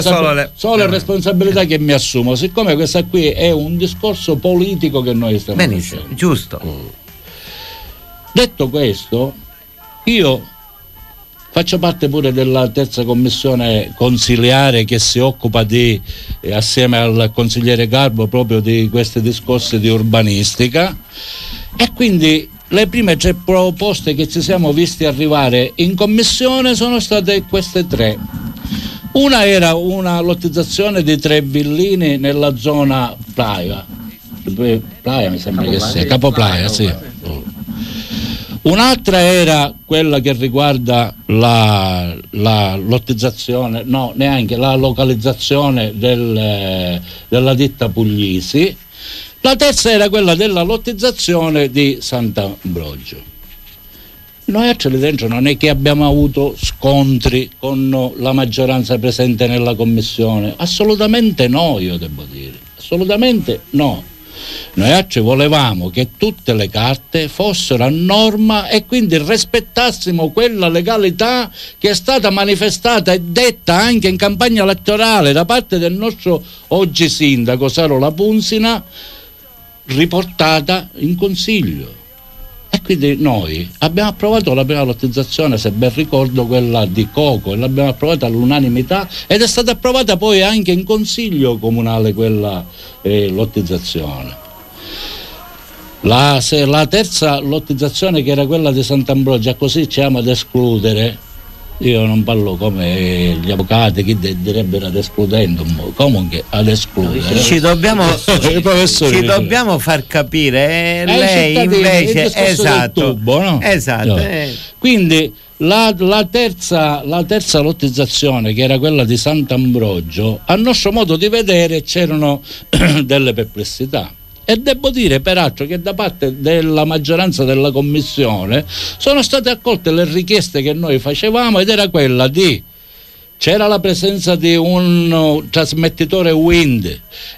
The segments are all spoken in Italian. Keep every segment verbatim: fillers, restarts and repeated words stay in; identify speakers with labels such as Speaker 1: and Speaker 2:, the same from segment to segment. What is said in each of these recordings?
Speaker 1: solo le,
Speaker 2: solo le responsabilità che mi assumo, siccome questa qui è un discorso politico che noi stiamo
Speaker 1: benissimo,
Speaker 2: facendo.
Speaker 1: giusto.
Speaker 2: Mm. Detto questo, io faccio parte pure della terza commissione consiliare che si occupa di, eh, assieme al consigliere Garbo, proprio di questi discorsi di urbanistica, e quindi le prime tre proposte che ci siamo visti arrivare in commissione sono state queste tre. Una era una lottizzazione di tre villini nella zona Playa, Playa mi sembra che sia, Capo Playa, sì. Un'altra era quella che riguarda la, la lottizzazione, no, neanche la localizzazione del, della ditta Puglisi. La terza era quella della lottizzazione di Sant'Ambrogio. Noi altri dentro non è che abbiamo avuto scontri con la maggioranza presente nella commissione, assolutamente no, io devo dire, assolutamente no. Noi altri volevamo che tutte le carte fossero a norma e quindi rispettassimo quella legalità che è stata manifestata e detta anche in campagna elettorale da parte del nostro oggi sindaco Saro Lapunzina, riportata in consiglio. E quindi noi abbiamo approvato la prima lottizzazione, se ben ricordo quella di Coco, e l'abbiamo approvata all'unanimità ed è stata approvata poi anche in consiglio comunale quella eh, lottizzazione. La, se, la terza lottizzazione, che era quella di Sant'Ambrogio, così ci siamo ad escludere. Io non parlo come gli avvocati, chi direbbero ad escludendum, comunque ad escludere.
Speaker 1: Ci dobbiamo, ci dobbiamo far capire, eh, lei invece, esatto,
Speaker 2: tubo, no?
Speaker 1: esatto.
Speaker 2: No.
Speaker 1: Eh.
Speaker 2: Quindi la, la, terza, la terza lottizzazione, che era quella di Sant'Ambrogio, a nostro modo di vedere c'erano delle perplessità. E devo dire peraltro che da parte della maggioranza della commissione sono state accolte le richieste che noi facevamo, ed era quella di, c'era la presenza di un uh, trasmettitore wind,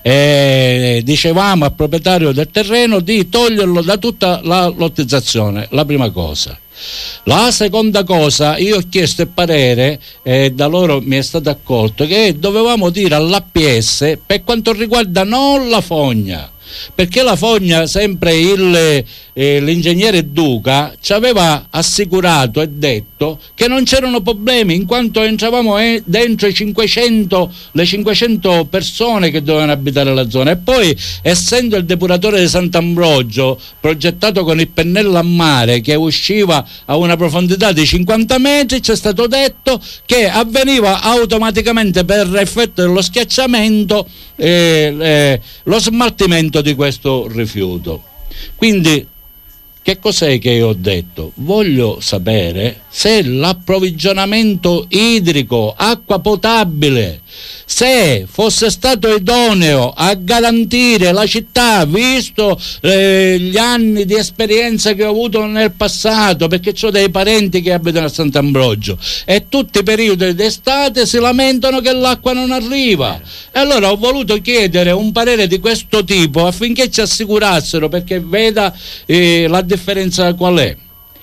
Speaker 2: e dicevamo al proprietario del terreno di toglierlo da tutta la lottizzazione, la prima cosa. La seconda cosa, io ho chiesto il parere e eh, da loro mi è stato accolto, che dovevamo dire all'A P S per quanto riguarda non la fogna, perché la fogna, sempre il, eh, l'ingegnere Duca ci aveva assicurato e detto che non c'erano problemi, in quanto entravamo eh, dentro i cinquecento, le cinquecento persone che dovevano abitare la zona, e poi essendo il depuratore di Sant'Ambrogio progettato con il pennello a mare che usciva a una profondità di cinquanta metri, ci è stato detto che avveniva automaticamente per effetto dello schiacciamento eh, eh, lo smaltimento di questo rifiuto. Quindi che cos'è che io ho detto? Voglio sapere se l'approvvigionamento idrico, acqua potabile, se fosse stato idoneo a garantire la città, visto eh, gli anni di esperienza che ho avuto nel passato, perché ho dei parenti che abitano a Sant'Ambrogio e tutti i periodi d'estate si lamentano che l'acqua non arriva, e allora ho voluto chiedere un parere di questo tipo affinché ci assicurassero, perché veda eh, la differenza qual è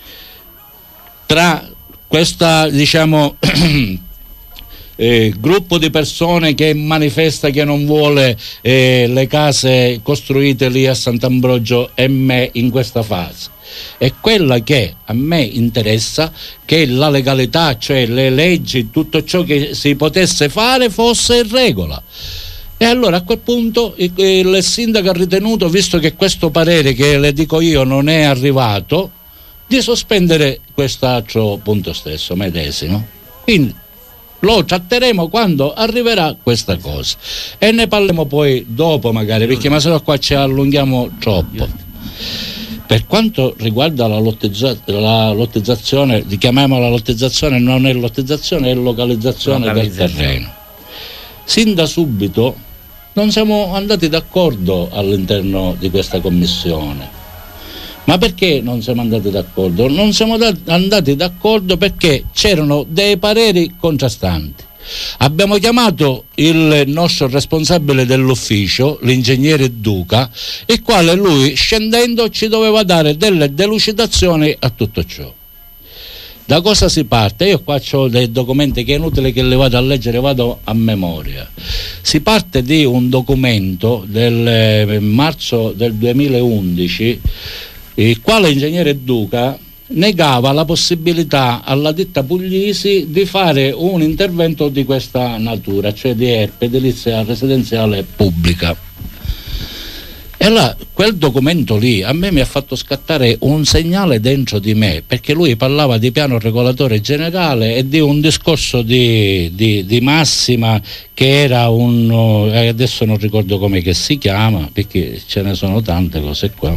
Speaker 2: tra questa, diciamo, eh, gruppo di persone che manifesta che non vuole eh, le case costruite lì a Sant'Ambrogio e me in questa fase, è quella che a me interessa, che la legalità, cioè le leggi, tutto ciò che si potesse fare fosse in regola. E allora a quel punto il, il sindaco ha ritenuto, visto che questo parere che le dico io non è arrivato, di sospendere quest'altro punto stesso medesimo. Quindi lo tratteremo quando arriverà questa cosa e ne parliamo poi dopo magari, perché ma se no qua ci allunghiamo troppo. Per quanto riguarda la, lottizza- la lottizzazione, chiamiamola lottizzazione, non è lottizzazione, è localizzazione, localizzazione del terreno. Sin da subito non siamo andati d'accordo all'interno di questa commissione. Ma perché non siamo andati d'accordo? Non siamo andati d'accordo perché c'erano dei pareri contrastanti. Abbiamo chiamato il nostro responsabile dell'ufficio, l'ingegnere Duca, il quale lui, scendendo, ci doveva dare delle delucidazioni a tutto ciò. Da cosa si parte? Io qua ho dei documenti che è inutile che li vado a leggere, vado a memoria. Si parte di un documento del eh, marzo del duemilaundici, il quale l'ingegnere Duca negava la possibilità alla ditta Puglisi di fare un intervento di questa natura, cioè di E R P, edilizia residenziale pubblica. E allora quel documento lì a me mi ha fatto scattare un segnale dentro di me, perché lui parlava di piano regolatore generale e di un discorso di, di, di massima che era un, adesso non ricordo come che si chiama, perché ce ne sono tante cose qua.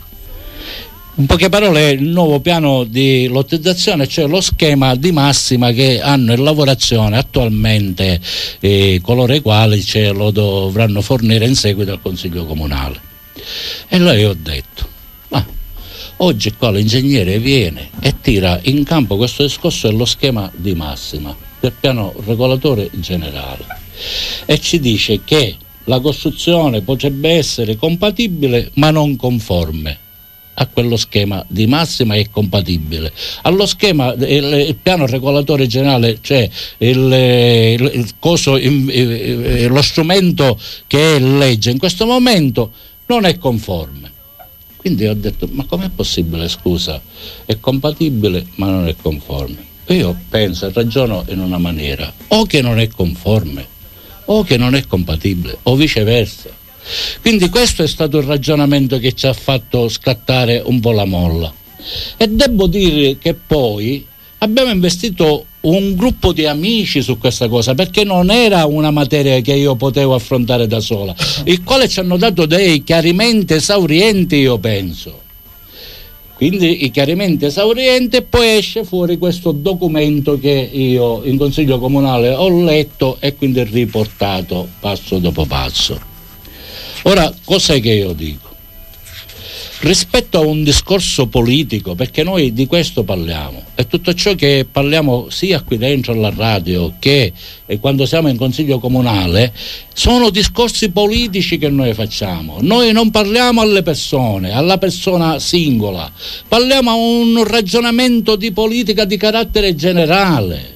Speaker 2: In poche parole, il nuovo piano di lottizzazione, cioè lo schema di massima che hanno in lavorazione attualmente eh, coloro i quali ce lo dovranno fornire in seguito al Consiglio Comunale. E allora io ho detto, ma oggi qua l'ingegnere viene e tira in campo questo discorso dello schema di massima del piano regolatore generale e ci dice che la costruzione potrebbe essere compatibile ma non conforme a quello schema di massima è compatibile allo schema, il, il piano regolatore generale, cioè il, il, il coso, il, lo strumento che è legge in questo momento non è conforme. Quindi ho detto, ma com'è possibile, scusa, è compatibile ma non è conforme? E io penso e ragiono in una maniera, o che non è conforme o che non è compatibile o viceversa. Quindi questo è stato il ragionamento che ci ha fatto scattare un po' la molla. E devo dire che poi abbiamo investito un gruppo di amici su questa cosa, perché non era una materia che io potevo affrontare da sola, il quale ci hanno dato dei chiarimenti esaurienti, io penso. Quindi i chiarimenti esaurienti, e poi esce fuori questo documento che io in Consiglio Comunale ho letto e quindi riportato passo dopo passo. Ora, cos'è che io dico? Rispetto a un discorso politico, perché noi di questo parliamo, e tutto ciò che parliamo sia qui dentro alla radio che quando siamo in Consiglio Comunale sono discorsi politici che noi facciamo. Noi non parliamo alle persone, alla persona singola, parliamo a un ragionamento di politica di carattere generale.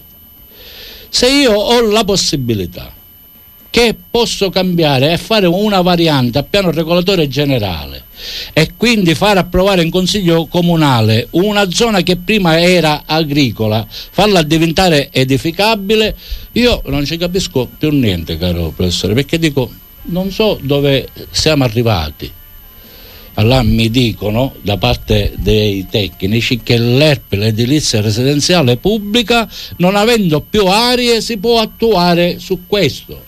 Speaker 2: Se io ho la possibilità che posso cambiare e fare una variante a piano regolatore generale e quindi far approvare in Consiglio Comunale una zona che prima era agricola, farla diventare edificabile, io non ci capisco più niente, caro professore, perché dico, non so dove siamo arrivati. Allora mi dicono da parte dei tecnici che l'E R P, l'edilizia residenziale pubblica, non avendo più aree si può attuare su questo.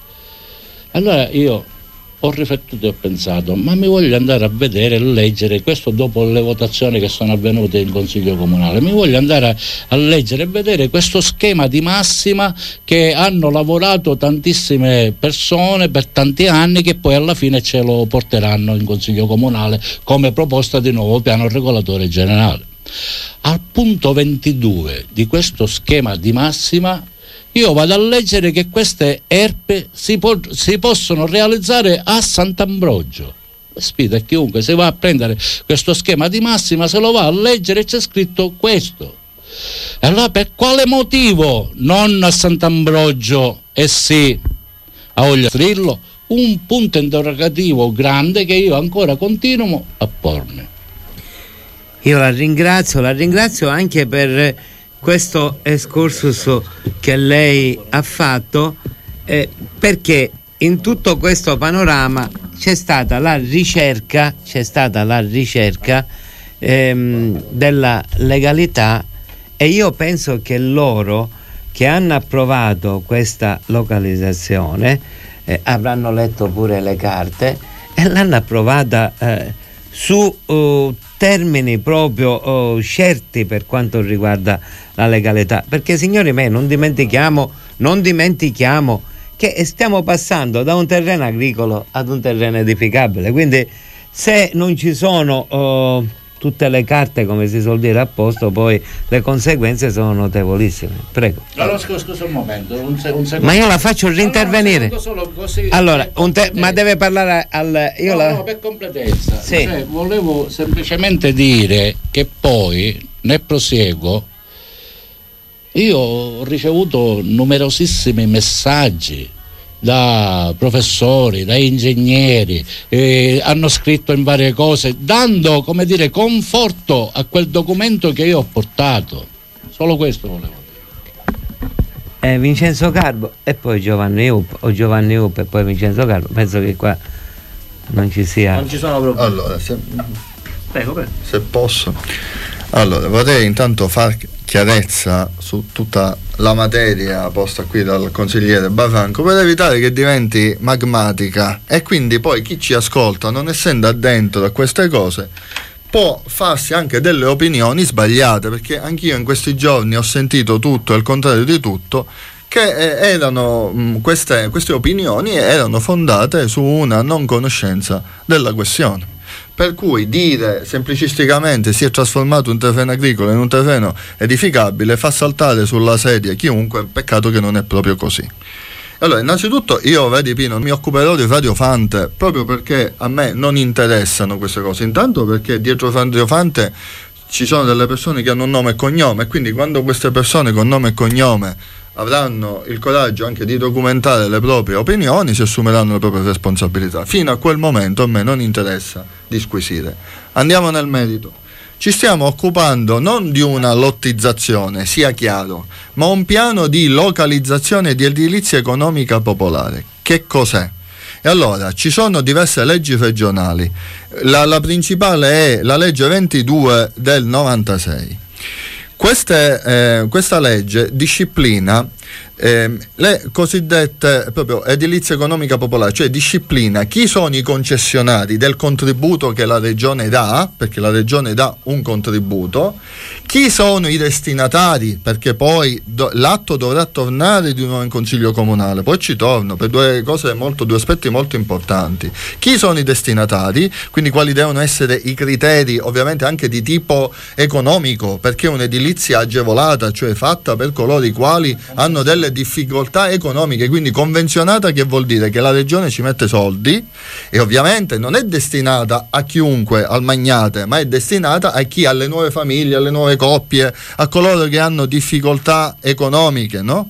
Speaker 2: Allora io ho riflettuto e ho pensato, ma mi voglio andare a vedere e leggere questo dopo le votazioni che sono avvenute in Consiglio Comunale, mi voglio andare a, a leggere e vedere questo schema di massima che hanno lavorato tantissime persone per tanti anni, che poi alla fine ce lo porteranno in Consiglio Comunale come proposta di nuovo piano regolatore generale. Al punto ventidue di questo schema di massima io vado a leggere che queste E R P si, po- si possono realizzare a Sant'Ambrogio. Sfida chiunque, se va a prendere questo schema di massima, se lo va a leggere, c'è scritto questo. E allora per quale motivo non a Sant'Ambrogio e sì a Ogliastrillo? Un punto interrogativo grande che io ancora continuo a pormi.
Speaker 1: Io la ringrazio, la ringrazio anche per questo excursus che lei ha fatto, eh, perché in tutto questo panorama c'è stata la ricerca c'è stata la ricerca ehm, della legalità, e io penso che loro che hanno approvato questa localizzazione eh, avranno letto pure le carte e l'hanno approvata eh, su uh, termini proprio uh, certi per quanto riguarda la legalità, perché signori miei non dimentichiamo non dimentichiamo che stiamo passando da un terreno agricolo ad un terreno edificabile, quindi se non ci sono uh, tutte le carte, come si suol dire, a posto, poi le conseguenze sono notevolissime. Prego.
Speaker 2: Allora scusa, scusa un momento, un, se- un secondo.
Speaker 1: Ma io la faccio rintervenire.
Speaker 2: No, no, così,
Speaker 1: allora, un te- ma deve parlare al io
Speaker 2: no,
Speaker 1: la...
Speaker 2: no, per completezza.
Speaker 1: Sì.
Speaker 2: Cioè, volevo semplicemente dire che poi nel prosieguo Io ho ricevuto numerosissimi messaggi da professori, da ingegneri, eh, hanno scritto in varie cose, dando, come dire, conforto a quel documento che io ho portato. Solo questo volevo dire.
Speaker 1: Eh, Vincenzo Carbo e poi Giovanni Up, o Giovanni Up e poi Vincenzo Carbo. Penso che qua non ci sia.
Speaker 3: Non ci sono problemi.
Speaker 4: Allora, se,
Speaker 3: prego, prego.
Speaker 4: se posso. Allora, vorrei intanto far chiarezza su tutta la materia posta qui dal consigliere Barranco per evitare che diventi magmatica e quindi poi chi ci ascolta, non essendo addentro a queste cose, può farsi anche delle opinioni sbagliate, perché anch'io in questi giorni ho sentito tutto e il contrario di tutto, che eh, erano mh, queste, queste opinioni erano fondate su una non conoscenza della questione. Per cui dire semplicisticamente si è trasformato un terreno agricolo in un terreno edificabile fa saltare sulla sedia chiunque, peccato che non è proprio così. Allora, innanzitutto io, vedi Pino, mi occuperò di Radio Fante proprio perché a me non interessano queste cose. Intanto perché dietro Radio Fante ci sono delle persone che hanno un nome e cognome, e quindi quando queste persone con nome e cognome avranno il coraggio anche di documentare le proprie opinioni, si assumeranno le proprie responsabilità. Fino a quel momento a me non interessa disquisire. Andiamo nel merito. Ci stiamo occupando non di una lottizzazione, sia chiaro, ma un piano di localizzazione di edilizia economica popolare. Che cos'è? E allora ci sono diverse leggi regionali. La, la principale è la legge ventidue del novantasei. Queste, eh, questa legge disciplina eh, le cosiddette proprio edilizia economica popolare, cioè disciplina chi sono i concessionari del contributo che la regione dà, perché la regione dà un contributo, chi sono i destinatari, perché poi do, l'atto dovrà tornare di nuovo in consiglio comunale, poi ci torno per due cose molto, due aspetti molto importanti. Chi sono i destinatari, quindi quali devono essere i criteri, ovviamente anche di tipo economico, perché un'edilizia agevolata, cioè fatta per coloro i quali hanno delle difficoltà economiche, quindi convenzionata, che vuol dire che la regione ci mette soldi e ovviamente non è destinata a chiunque, al magnate, ma è destinata a chi, alle nuove famiglie, alle nuove coppie, a coloro che hanno difficoltà economiche, no?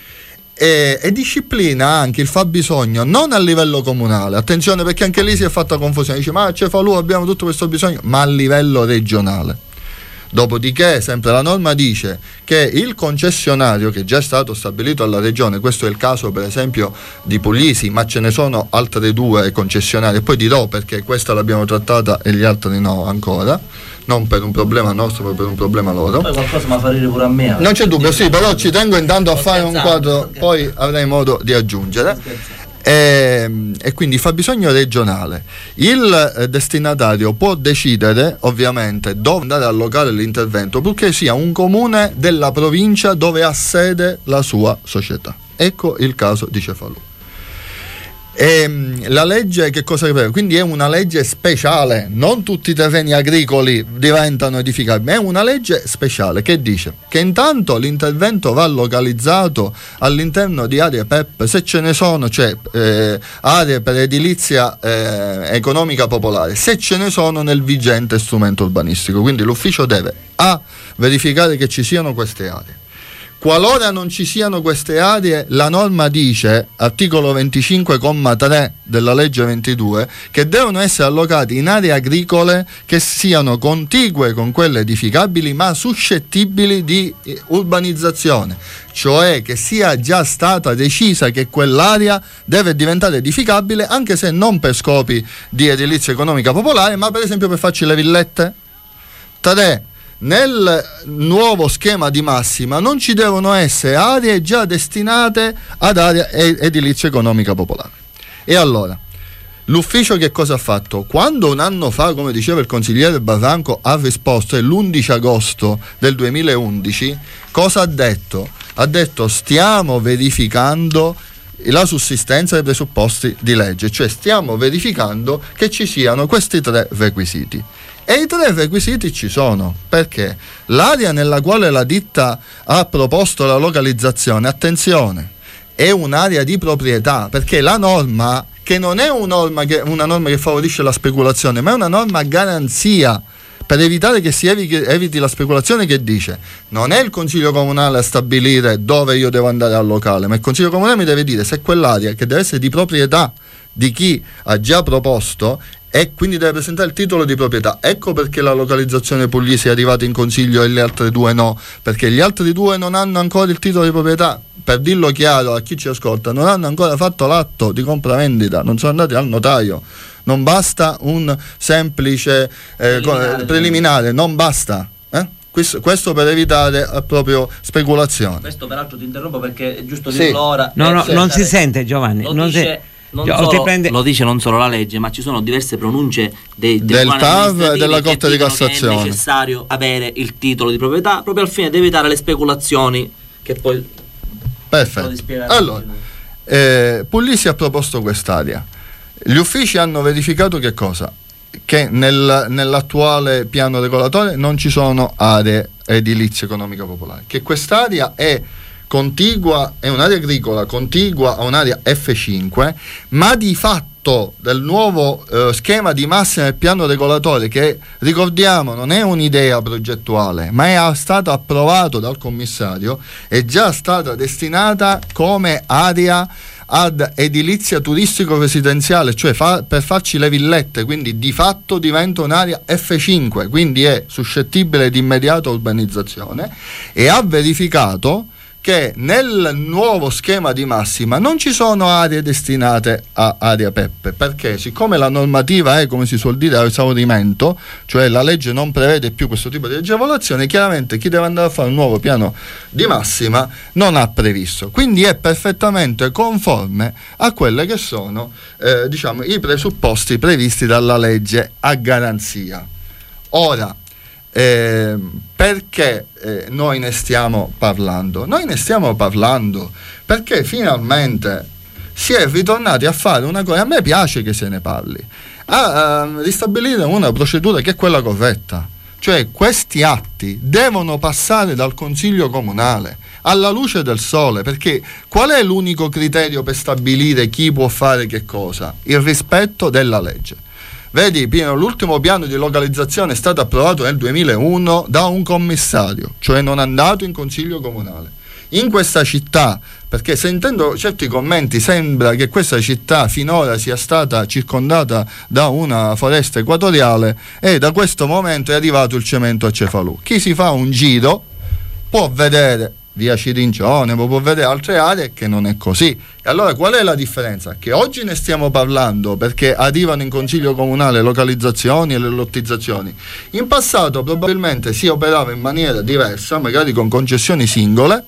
Speaker 4: E, e disciplina anche il fabbisogno non a livello comunale, attenzione, perché anche lì si è fatta confusione, dice ma a Cefalù abbiamo tutto questo bisogno, ma a livello regionale. Dopodiché sempre la norma dice che il concessionario, che già è stato stabilito alla regione, questo è il caso per esempio di Puglisi, ma ce ne sono altre due concessionarie, poi dirò perché questa l'abbiamo trattata e gli altri no ancora, non per un problema nostro ma per un problema loro.
Speaker 3: Poi qualcosa mi fa ridere pure a me.
Speaker 4: Non c'è dubbio, sì, però ci tengo intanto a fare un quadro, poi avrei modo di aggiungere. E, e quindi fabbisogno regionale. Il eh, destinatario può decidere ovviamente dove andare a allocare l'intervento, purché sia un comune della provincia dove ha sede la sua società. Ecco il caso di Cefalù. E la legge che cosa prevede? Quindi è una legge speciale, non tutti i terreni agricoli diventano edificabili, è una legge speciale che dice che intanto l'intervento va localizzato all'interno di aree P E P, se ce ne sono, cioè eh, aree per edilizia eh, economica popolare, se ce ne sono nel vigente strumento urbanistico. Quindi l'ufficio deve A, verificare che ci siano queste aree. Qualora non ci siano queste aree, la norma dice, articolo venticinque comma tre della legge ventidue, che devono essere allocati in aree agricole che siano contigue con quelle edificabili ma suscettibili di urbanizzazione, cioè che sia già stata decisa che quell'area deve diventare edificabile, anche se non per scopi di edilizia economica popolare, ma per esempio per farci le villette. tre. Nel nuovo schema di massima non ci devono essere aree già destinate ad area edilizia economica popolare. E allora, l'ufficio che cosa ha fatto? Quando un anno fa, come diceva il consigliere Barranco, ha risposto, è l'undici agosto del duemilaundici, cosa ha detto? Ha detto stiamo verificando la sussistenza dei presupposti di legge, cioè stiamo verificando che ci siano questi tre requisiti. E i tre requisiti ci sono, perché l'area nella quale la ditta ha proposto la localizzazione, attenzione, è un'area di proprietà, perché la norma, che non è una norma che, una norma che favorisce la speculazione, ma è una norma a garanzia per evitare che si eviti, eviti la speculazione, che dice: non è il Consiglio Comunale a stabilire dove io devo andare al locale, ma il Consiglio Comunale mi deve dire se quell'area, che deve essere di proprietà di chi ha già proposto, e quindi deve presentare il titolo di proprietà. Ecco perché la localizzazione Puglisi è arrivata in consiglio e le altre due no, perché gli altri due non hanno ancora il titolo di proprietà. Per dirlo chiaro a chi ci ascolta, non hanno ancora fatto l'atto di compravendita, non sono andati al notaio. Non basta un semplice eh, preliminare, preliminare, non basta. Eh? Questo, questo per evitare eh, proprio speculazione.
Speaker 3: Questo peraltro ti interrompo perché è giusto
Speaker 4: sì.
Speaker 3: dirlo ora.
Speaker 1: No, no,
Speaker 3: eh,
Speaker 1: non si sente, Giovanni.
Speaker 3: Lo
Speaker 1: non
Speaker 3: dice,
Speaker 1: si...
Speaker 3: non
Speaker 1: Io,
Speaker 3: solo,
Speaker 1: prende...
Speaker 3: lo dice non solo la legge, ma ci sono diverse pronunce dei, dei
Speaker 4: del T A V e della Corte di Cassazione.
Speaker 3: È necessario avere il titolo di proprietà proprio al fine di evitare le speculazioni che poi...
Speaker 4: Perfetto. Allora, eh, Puglisi ha proposto quest'area. Gli uffici hanno verificato che cosa? Che nel, nell'attuale piano regolatore non ci sono aree edilizie economiche popolari, che quest'area è contigua, è un'area agricola contigua a un'area F cinque, ma di fatto del nuovo eh, schema di massima del piano regolatore, che ricordiamo non è un'idea progettuale ma è stato approvato dal commissario, è già stata destinata come area ad edilizia turistico residenziale, cioè fa, per farci le villette, quindi di fatto diventa un'area F cinque, quindi è suscettibile di immediata urbanizzazione, e ha verificato che nel nuovo schema di massima non ci sono aree destinate a area Peppe, perché siccome la normativa è, come si suol dire, a esaurimento, cioè la legge non prevede più questo tipo di agevolazione, chiaramente chi deve andare a fare un nuovo piano di massima non ha previsto, quindi è perfettamente conforme a quelle che sono eh, diciamo i presupposti previsti dalla legge a garanzia. Ora, Eh, perché eh, noi ne stiamo parlando? Noi ne stiamo parlando perché finalmente si è ritornati a fare una cosa, a me piace che se ne parli, a, a ristabilire una procedura che è quella corretta, cioè questi atti devono passare dal Consiglio Comunale alla luce del sole, perché qual è l'unico criterio per stabilire chi può fare che cosa? Il rispetto della legge. Vedi Pino, l'ultimo piano di localizzazione è stato approvato nel duemilauno da un commissario, cioè non è andato in Consiglio Comunale. In questa città, perché sentendo certi commenti sembra che questa città finora sia stata circondata da una foresta equatoriale e da questo momento è arrivato il cemento a Cefalù. Chi si fa un giro può vedere via Cirincione, può vedere altre aree che non è così. E allora qual è la differenza? Che oggi ne stiamo parlando perché arrivano in Consiglio Comunale localizzazioni e le lottizzazioni. In passato probabilmente si operava in maniera diversa, magari con concessioni singole,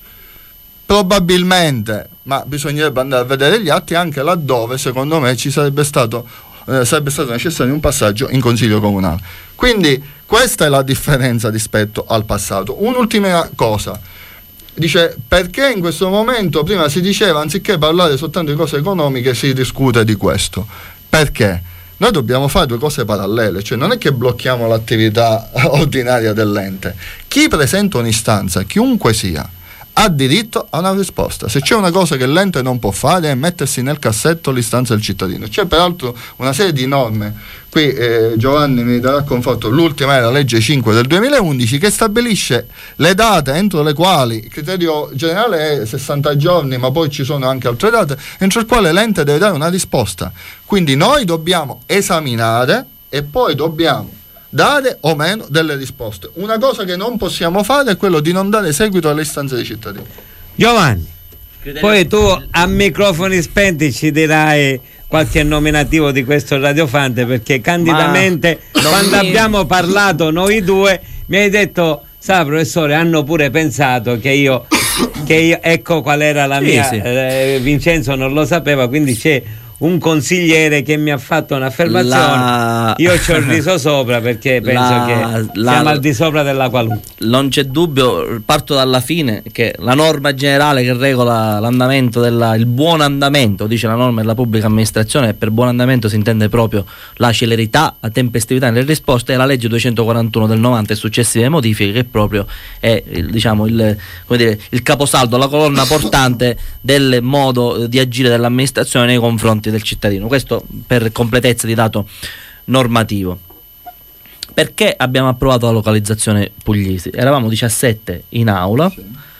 Speaker 4: probabilmente, ma bisognerebbe andare a vedere gli atti, anche laddove secondo me ci sarebbe stato eh, sarebbe stato necessario un passaggio in Consiglio Comunale. Quindi questa è la differenza rispetto al passato. Un'ultima cosa. Dice, perché in questo momento, prima si diceva, anziché parlare soltanto di cose economiche, si discute di questo. Perché? Noi dobbiamo fare due cose parallele, cioè non è che blocchiamo l'attività ordinaria dell'ente. Chi presenta un'istanza, chiunque sia, ha diritto a una risposta. Se c'è una cosa che l'ente non può fare è mettersi nel cassetto l'istanza del cittadino. C'è peraltro una serie di norme, qui eh, Giovanni mi darà conforto, l'ultima è la legge cinque del duemilaundici, che stabilisce le date entro le quali, il criterio generale è sessanta giorni, ma poi ci sono anche altre date, entro le quali l'ente deve dare una risposta. Quindi noi dobbiamo esaminare e poi dobbiamo dare o meno delle risposte. Una cosa che non possiamo fare è quello di non dare seguito alle istanze dei cittadini.
Speaker 1: Giovanni, poi tu a microfoni spenti ci dirai qualche nominativo di questo radiofante, perché candidamente Ma quando mi... abbiamo parlato noi due mi hai detto, sa professore, hanno pure pensato che io, che io ecco qual era la sì, mia sì. Eh, Vincenzo non lo sapeva, quindi c'è un consigliere che mi ha fatto un'affermazione, la... io ci ho riso sopra perché penso la... che la... siamo al di sopra della qualunque.
Speaker 3: Non c'è dubbio, parto dalla fine, che la norma generale che regola l'andamento della, il buon andamento, dice la norma della pubblica amministrazione, e per buon andamento si intende proprio la celerità, la tempestività nelle risposte, è la legge duecentoquarantuno del novanta e successive modifiche, che proprio è il, diciamo, il, come dire, il caposaldo, la colonna portante del modo di agire dell'amministrazione nei confronti del cittadino. Questo per completezza di dato normativo. perché abbiamo approvato la localizzazione Puglisi? Eravamo diciassette in aula,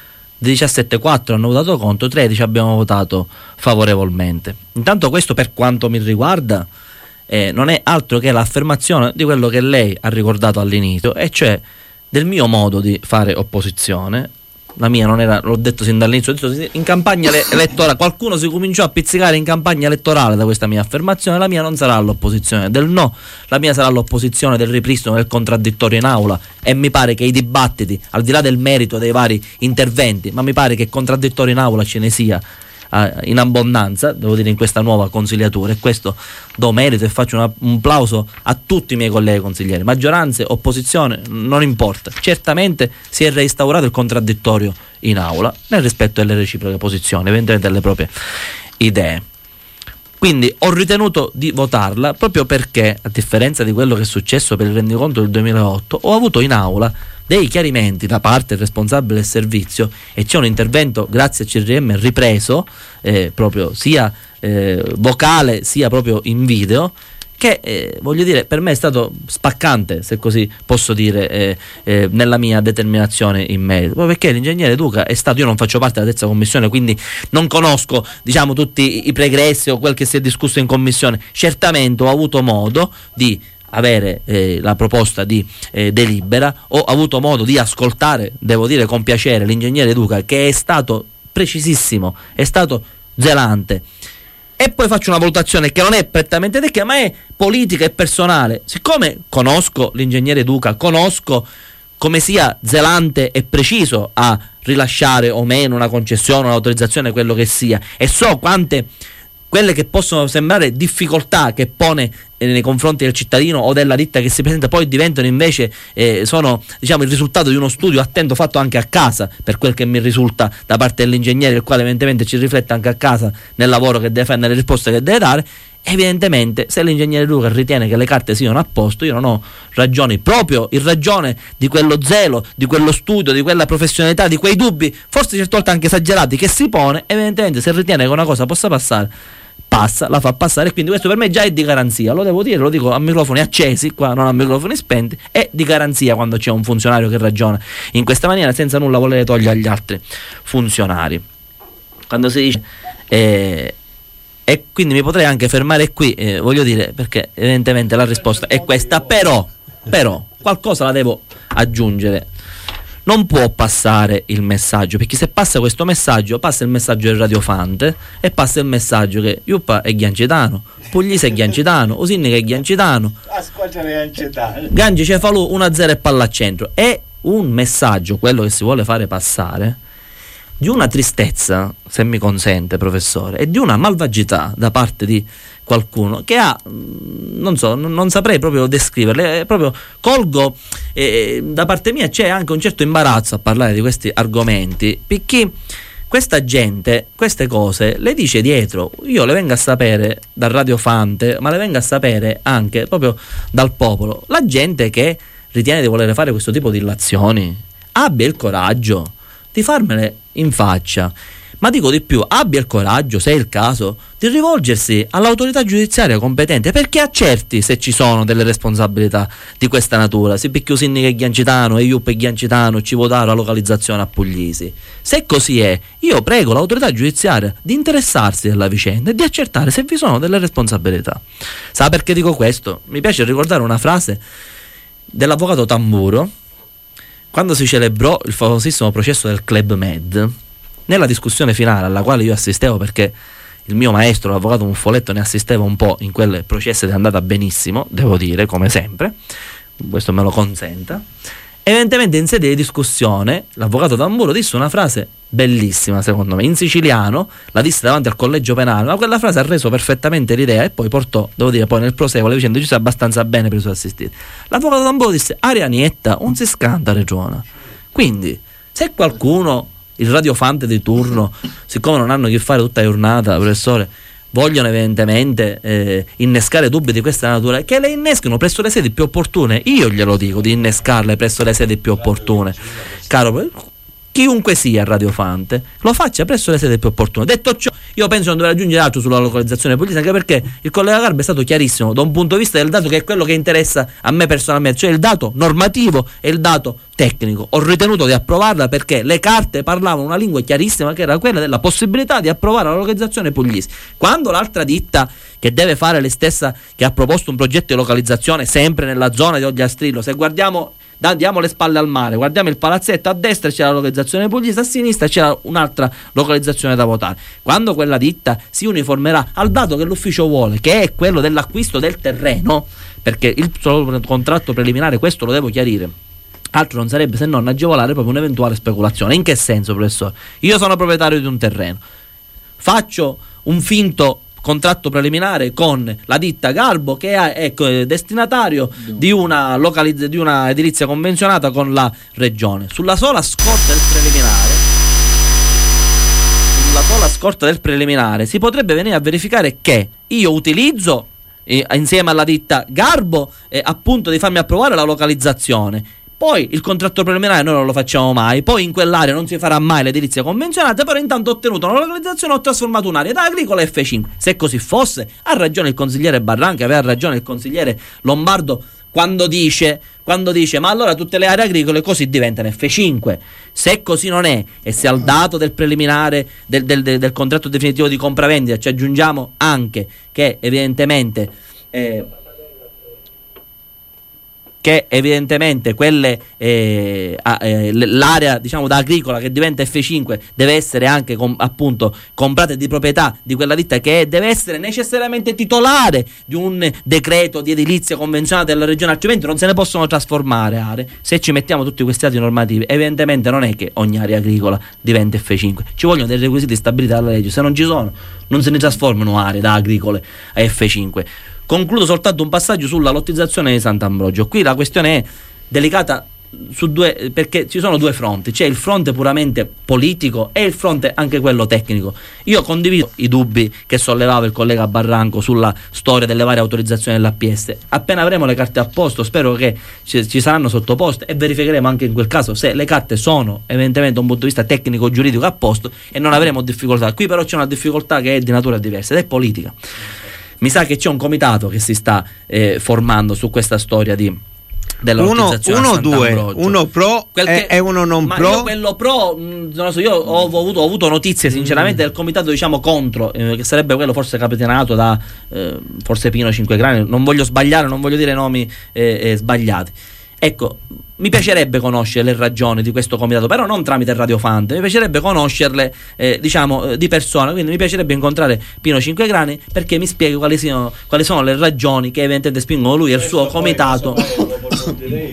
Speaker 3: di diciassette quattro hanno votato contro, tredici abbiamo votato favorevolmente. Intanto questo, per quanto mi riguarda, eh, non è altro che l'affermazione di quello che lei ha ricordato all'inizio, e cioè del mio modo di fare opposizione. La mia non era, l'ho detto sin dall'inizio, ho detto, in campagna elettorale qualcuno si cominciò a pizzicare in campagna elettorale da questa mia affermazione. La mia non sarà l'opposizione del no, la mia sarà l'opposizione del ripristino del contraddittorio in aula, e mi pare che i dibattiti, al di là del merito dei vari interventi, ma mi pare che contraddittorio in aula ce ne sia in abbondanza, devo dire, in questa nuova consigliatura, e questo do merito e faccio una, un plauso a tutti i miei colleghi consiglieri, maggioranza, opposizione, non importa. Certamente si è reinstaurato il contraddittorio in aula nel rispetto delle reciproche posizioni, evidentemente delle proprie idee. Quindi ho ritenuto di votarla proprio perché, a differenza di quello che è successo per il rendiconto del duemilaotto, ho avuto in aula dei chiarimenti da parte del responsabile del servizio, e c'è un intervento, grazie a C R M, ripreso eh, proprio sia eh, vocale sia proprio in video, che eh, voglio dire, per me è stato spaccante, se così posso dire, eh, eh, nella mia determinazione in merito, proprio perché l'ingegnere Duca è stato, io non faccio parte della terza commissione, quindi non conosco, diciamo, tutti i pregressi o quel che si è discusso in commissione. Certamente ho avuto modo di avere eh, la proposta di eh, delibera, ho avuto modo di ascoltare, devo dire con piacere, l'ingegnere Duca, che è stato precisissimo, è stato zelante. E poi faccio una valutazione che non è prettamente tecnica, ma è politica e personale. Siccome conosco l'ingegnere Duca, conosco come sia zelante e preciso a rilasciare o meno una concessione, un'autorizzazione, quello che sia, e so quante quelle che possono sembrare difficoltà che pone eh, nei confronti del cittadino o della ditta che si presenta, poi diventano invece eh, sono, diciamo, il risultato di uno studio attento fatto anche a casa, per quel che mi risulta da parte dell'ingegnere, il quale evidentemente ci riflette anche a casa nel lavoro che deve fare, nelle risposte che deve dare. Evidentemente, se l'ingegnere Duca ritiene che le carte siano a posto, io non ho ragioni, proprio in ragione di quello zelo, di quello studio, di quella professionalità, di quei dubbi, forse certe volte anche esagerati, che si pone. Evidentemente, se ritiene che una cosa possa passare, passa, la fa passare, e quindi questo per me già è di garanzia, lo devo dire, lo dico a microfoni accesi qua, non a microfoni spenti, è di garanzia quando c'è un funzionario che ragiona in questa maniera, senza nulla volere togliere agli altri funzionari. Quando si dice eh, e quindi mi potrei anche fermare qui, eh, voglio dire, perché evidentemente la risposta è questa, però però qualcosa la devo aggiungere. Non può passare il messaggio, perché se passa questo messaggio, passa il messaggio del radiofante e passa il messaggio che Iuppa è Ghiancitano, Puglisi è Ghiancitano, Osinni che è Ghiancitano, Gangi Cefalù uno a zero e palla al centro. È un messaggio, quello che si vuole fare passare, di una tristezza, se mi consente professore, e di una malvagità da parte di qualcuno che ha, non so, non, non saprei proprio descriverle, proprio colgo eh, da parte mia c'è anche un certo imbarazzo a parlare di questi argomenti, perché questa gente queste cose le dice dietro, io le vengo a sapere dal radiofante, ma le vengo a sapere anche proprio dal popolo. La gente che ritiene di voler fare questo tipo di illazioni abbia il coraggio di farmele in faccia, ma dico di più, abbia il coraggio, se è il caso, di rivolgersi all'autorità giudiziaria competente, perché accerti se ci sono delle responsabilità di questa natura. Si picchio Sinni che è Ghiancitano e Iuppa è Ghiancitano, ci votarono la localizzazione a Puglisi. Se così è, io prego l'autorità giudiziaria di interessarsi della vicenda e di accertare se vi sono delle responsabilità. Sa perché dico questo? Mi piace ricordare una frase dell'avvocato Tamburo quando si celebrò il famosissimo processo del Club Med. Nella discussione finale, alla quale io assistevo perché il mio maestro, l'avvocato Muffoletto, ne assisteva un po' in quel processo ed è andata benissimo, devo dire, come sempre, questo me lo consenta. Evidentemente in sede di discussione l'avvocato Tamburo disse una frase bellissima, secondo me, in siciliano, la disse davanti al collegio penale, ma quella frase ha reso perfettamente l'idea e poi portò, devo dire, poi nel proseguo le vicende ci sta abbastanza bene per i suoi assistiti. L'avvocato Tamburo disse: Arianietta, un si scanta regione. Quindi, se qualcuno, il radiofante di turno, siccome non hanno che fare tutta la giornata, professore, vogliono evidentemente eh, innescare dubbi di questa natura, che le innescano presso le sedi più opportune. Io glielo dico di innescarle presso le sedi più opportune, caro. Chi chiunque sia radiofante lo faccia presso le sedi più opportune. Detto ciò, io penso non dovrà aggiungere altro sulla localizzazione pugliese, anche perché il collega Garbo è stato chiarissimo da un punto di vista del dato che è quello che interessa a me personalmente, cioè il dato normativo e il dato tecnico. Ho ritenuto di approvarla perché le carte parlavano una lingua chiarissima, che era quella della possibilità di approvare la localizzazione pugliese. Quando l'altra ditta, che deve fare le stessa, che ha proposto un progetto di localizzazione sempre nella zona di Ogliastrillo, se guardiamo, diamo le spalle al mare, guardiamo il palazzetto, a destra c'è la localizzazione pugliese, a sinistra c'è un'altra localizzazione da votare. Quando quella ditta si uniformerà al dato che l'ufficio vuole, che è quello dell'acquisto del terreno, perché il solo contratto preliminare, questo lo devo chiarire, altro non sarebbe se non agevolare proprio un'eventuale speculazione. In che senso, professore? Io sono proprietario di un terreno, faccio un finto contratto preliminare con la ditta Garbo, che è, è destinatario di una, localizz- di una edilizia convenzionata con la regione. Sulla sola scorta del preliminare sulla sola scorta del preliminare si potrebbe venire a verificare che io utilizzo eh, insieme alla ditta Garbo eh, appunto di farmi approvare la localizzazione. Poi il contratto preliminare noi non lo facciamo mai, poi in quell'area non si farà mai l'edilizia convenzionata, però intanto ho ottenuto una localizzazione, ho trasformato un'area da agricola F cinque. Se così fosse, ha ragione il consigliere Barranca, aveva ragione il consigliere Lombardo quando dice, quando dice ma allora tutte le aree agricole così diventano F cinque. Se così non è, e se al dato del preliminare del, del, del, del contratto definitivo di compravendita ci aggiungiamo anche che evidentemente eh, che evidentemente quelle eh, eh, l'area diciamo da agricola che diventa F cinque deve essere anche com, appunto comprata di proprietà di quella ditta, che deve essere necessariamente titolare di un decreto di edilizia convenzionata della regione, altrimenti non se ne possono trasformare aree. Se ci mettiamo tutti questi atti normativi, evidentemente non è che ogni area agricola diventa F cinque, ci vogliono dei requisiti stabiliti dalla legge. Se non ci sono, non se ne trasformano aree da agricole a F cinque. Concludo soltanto un passaggio sulla lottizzazione di Sant'Ambrogio. Qui la questione è delicata su due, perché ci sono due fronti, c'è il fronte puramente politico e il fronte anche quello tecnico. Io condivido i dubbi che sollevava il collega Barranco sulla storia delle varie autorizzazioni dell'A P S. Appena avremo le carte a posto, spero che ci, ci saranno sottoposte, e verificheremo anche in quel caso se le carte sono evidentemente da un punto di vista tecnico giuridico a posto, e non avremo difficoltà. Qui però c'è una difficoltà che è di natura diversa ed è politica. Mi sa che c'è un comitato che si sta eh, formando su questa storia di della
Speaker 1: uno, uno due, uno pro che, e uno non
Speaker 3: ma
Speaker 1: pro.
Speaker 3: Io quello pro, mh, non lo so, io ho avuto, ho avuto notizie sinceramente mm. del comitato diciamo contro, eh, che sarebbe quello forse capitanato da eh, forse Pino Cinquegrani, non voglio sbagliare, non voglio dire nomi eh, eh, sbagliati. Ecco, mi piacerebbe conoscere le ragioni di questo comitato, però non tramite Radio Fante, mi piacerebbe conoscerle eh, diciamo eh, di persona, quindi mi piacerebbe incontrare Pino Cinquegrani perché mi spieghi quali siano, quali sono le ragioni che evidentemente spingono lui e il suo comitato